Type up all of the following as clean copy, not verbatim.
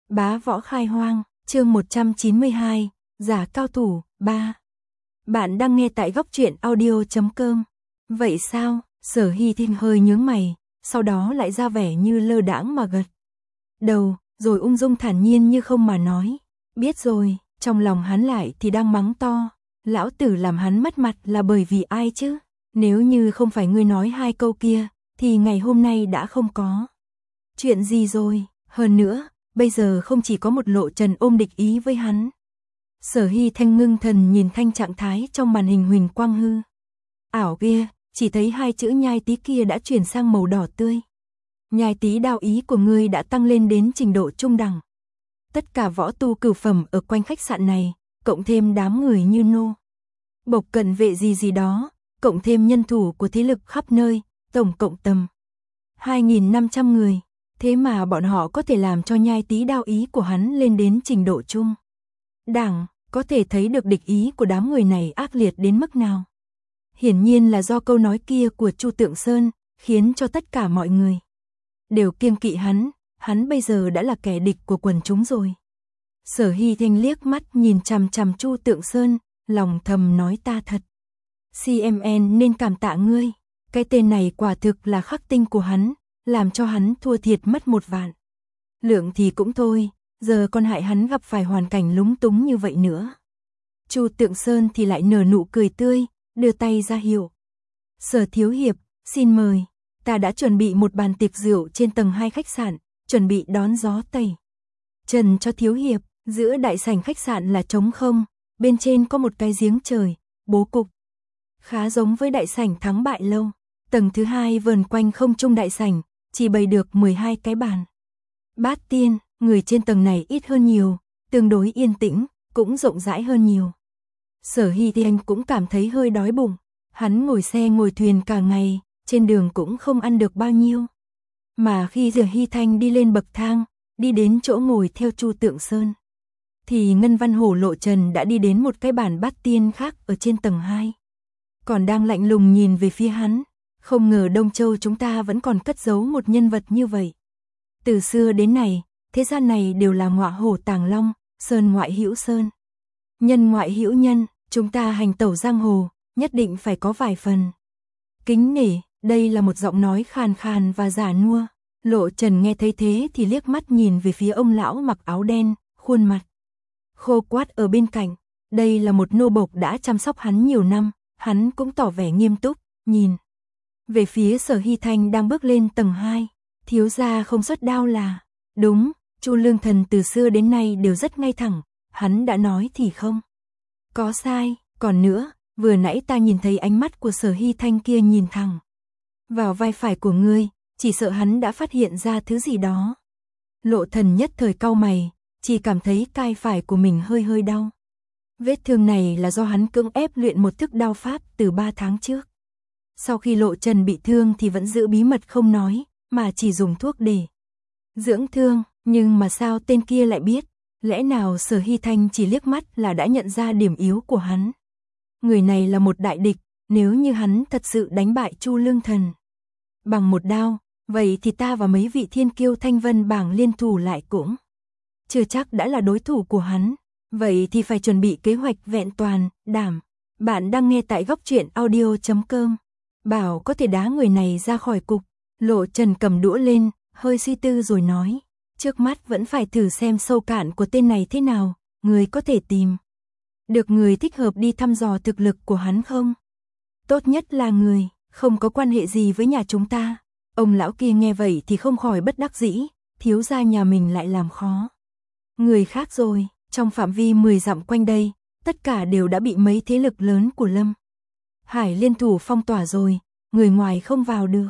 Bá võ khai hoang, chương 192, giả cao thủ, 3. Bạn đang nghe tại góc truyện audio.com. Vậy sao? Sở Hy Thinh hơi nhướng mày, sau đó lại ra vẻ như lơ đãng mà gật đầu, rồi ung dung thản nhiên như không mà nói. Biết rồi, trong lòng hắn lại thì đang mắng to. Lão tử làm hắn mất mặt là bởi vì ai chứ? Nếu như không phải ngươi nói hai câu kia, thì ngày hôm nay đã không có chuyện gì rồi. Hơn nữa, bây giờ không chỉ có một Lộ Trần ôm địch ý với hắn. Sở Hy Thanh ngưng thần nhìn thanh trạng thái trong màn hình huỳnh quang hư ảo kia, chỉ thấy hai chữ nhai tí kia đã chuyển sang màu đỏ tươi. Nhai tí đao ý của ngươi đã tăng lên đến trình độ trung đẳng. Tất cả võ tu cửu phẩm ở quanh khách sạn này, cộng thêm đám người như nô bộc cận vệ gì đó, cộng thêm nhân thủ của thế lực khắp nơi, tổng cộng tầm 2.500 người. Thế mà bọn họ có thể làm cho nhai tí đao ý của hắn lên đến trình độ trung đẳng, có thể thấy được địch ý của đám người này ác liệt đến mức nào. Hiển nhiên là do câu nói kia của Chu Tượng Sơn, khiến cho tất cả mọi người đều kiêng kỵ hắn bây giờ đã là kẻ địch của quần chúng rồi. Sở Hy Thanh liếc mắt nhìn chằm chằm Chu Tượng Sơn, lòng thầm nói ta thật. CMN nên cảm tạ ngươi, cái tên này quả thực là khắc tinh của hắn, làm cho hắn thua thiệt mất 1 vạn lượng thì cũng thôi, giờ còn hại hắn gặp phải hoàn cảnh lúng túng như vậy nữa. Chu Tượng Sơn thì lại nở nụ cười tươi, đưa tay ra hiệu. Sở thiếu hiệp, xin mời, ta đã chuẩn bị một bàn tiệc rượu trên tầng 2 khách sạn, chuẩn bị đón gió tẩy trần cho thiếu hiệp. Giữa đại sảnh khách sạn là trống không, bên trên có một cái giếng trời, bố cục khá giống với đại sảnh Thắng Bại Lâu. Tầng thứ 2 vờn quanh không trung đại sảnh, chỉ bày được 12 cái bàn bát tiên, người trên tầng này ít hơn nhiều, tương đối yên tĩnh, cũng rộng rãi hơn nhiều. Sở Hy Thanh cũng cảm thấy hơi đói bụng, hắn ngồi xe ngồi thuyền cả ngày, trên đường cũng không ăn được bao nhiêu. Mà khi Sở Hy Thanh đi lên bậc thang, đi đến chỗ ngồi theo Chu Tượng Sơn, thì Ngân Văn Hổ Lộ Trần đã đi đến một cái bàn bát tiên khác ở trên tầng 2. Còn đang lạnh lùng nhìn về phía hắn, không ngờ Đông Châu chúng ta vẫn còn cất giấu một nhân vật như vậy. Từ xưa đến nay, thế gian này đều là ngọa hổ tàng long, sơn ngoại hữu sơn, nhân ngoại hữu nhân, chúng ta hành tẩu giang hồ, nhất định phải có vài phần kính nể. Đây là một giọng nói khàn khàn và già nua. Lộ Trần nghe thấy thế thì liếc mắt nhìn về phía ông lão mặc áo đen, khuôn mặt khô quắt ở bên cạnh. Đây là một nô bộc đã chăm sóc hắn nhiều năm, hắn cũng tỏ vẻ nghiêm túc, nhìn về phía Sở Hy Thanh đang bước lên tầng 2. Thiếu gia không xuất đao là đúng, Chu Lương Thần từ xưa đến nay đều rất ngay thẳng, hắn đã nói thì không có sai. Còn nữa, vừa nãy ta nhìn thấy ánh mắt của Sở Hy Thanh kia nhìn thẳng vào vai phải của ngươi, chỉ sợ hắn đã phát hiện ra thứ gì đó. Lộ Thần nhất thời cau mày, chỉ cảm thấy cai phải của mình hơi đau. Vết thương này là do hắn cưỡng ép luyện một thức đao pháp từ 3 tháng trước. Sau khi Lộ Trần bị thương thì vẫn giữ bí mật không nói, mà chỉ dùng thuốc để dưỡng thương. Nhưng mà sao tên kia lại biết? Lẽ nào Sở Hy Thanh chỉ liếc mắt là đã nhận ra điểm yếu của hắn? Người này là một đại địch, nếu như hắn thật sự đánh bại Chu Lương Thần bằng một đao, vậy thì ta và mấy vị thiên kiêu Thanh Vân bảng liên thủ lại cũng chưa chắc đã là đối thủ của hắn. Vậy thì phải chuẩn bị kế hoạch vẹn toàn, đảm. Bạn đang nghe tại góc truyện audio.com. Bảo có thể đá người này ra khỏi cục. Lộ Trần cầm đũa lên, hơi suy tư rồi nói. Trước mắt vẫn phải thử xem sâu cạn của tên này thế nào. Người có thể tìm được người thích hợp đi thăm dò thực lực của hắn không? Tốt nhất là người không có quan hệ gì với nhà chúng ta. Ông lão kia nghe vậy thì không khỏi bất đắc dĩ. Thiếu gia nhà mình lại làm khó người khác rồi. Trong phạm vi 10 dặm quanh đây, tất cả đều đã bị mấy thế lực lớn của Lâm Hải liên thủ phong tỏa rồi, người ngoài không vào được.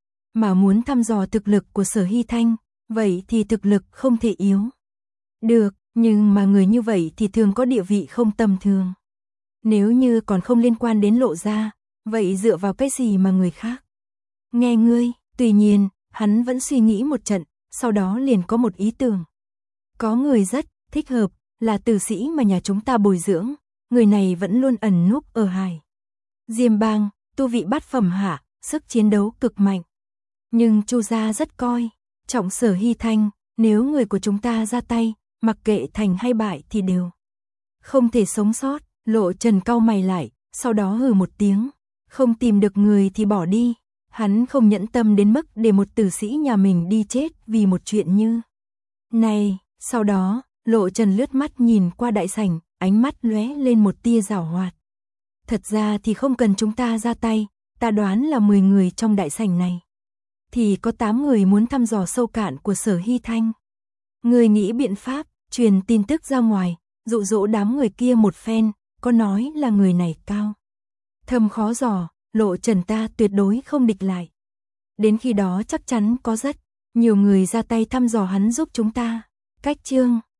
Mà muốn thăm dò thực lực của Sở Hy Thanh, vậy thì thực lực không thể yếu được, nhưng mà người như vậy thì thường có địa vị không tầm thường. Nếu như còn không liên quan đến Lộ gia, vậy dựa vào cái gì mà người khác nghe ngươi? Tuy nhiên, hắn vẫn suy nghĩ một trận, sau đó liền có một ý tưởng. Có người rất thích hợp, là tử sĩ mà nhà chúng ta bồi dưỡng, người này vẫn luôn ẩn núp ở Hải Diêm Bang, tu vị bát phẩm hạ, sức chiến đấu cực mạnh. Nhưng Chu gia rất coi trọng Sở Hy Thanh, Nếu người của chúng ta ra tay, mặc kệ thành hay bại thì đều không thể sống sót. Lộ Trần cau mày lại, sau đó hừ một tiếng, không tìm được người thì bỏ đi. Hắn không nhẫn tâm đến mức để một tử sĩ nhà mình đi chết vì một chuyện như này. Sau đó, Lộ Trần lướt mắt nhìn qua đại sảnh, ánh mắt lóe lên một tia giảo hoạt. Thật ra thì không cần chúng ta ra tay, ta đoán là 10 người trong đại sảnh này thì có 8 người muốn thăm dò sâu cạn của Sở Hy Thanh. Người nghĩ biện pháp, truyền tin tức ra ngoài, dụ dỗ đám người kia một phen, có nói là người này cao thâm khó dò, Lộ Trần ta tuyệt đối không địch lại. Đến khi đó chắc chắn có rất nhiều người ra tay thăm dò hắn giúp chúng ta. Cách chương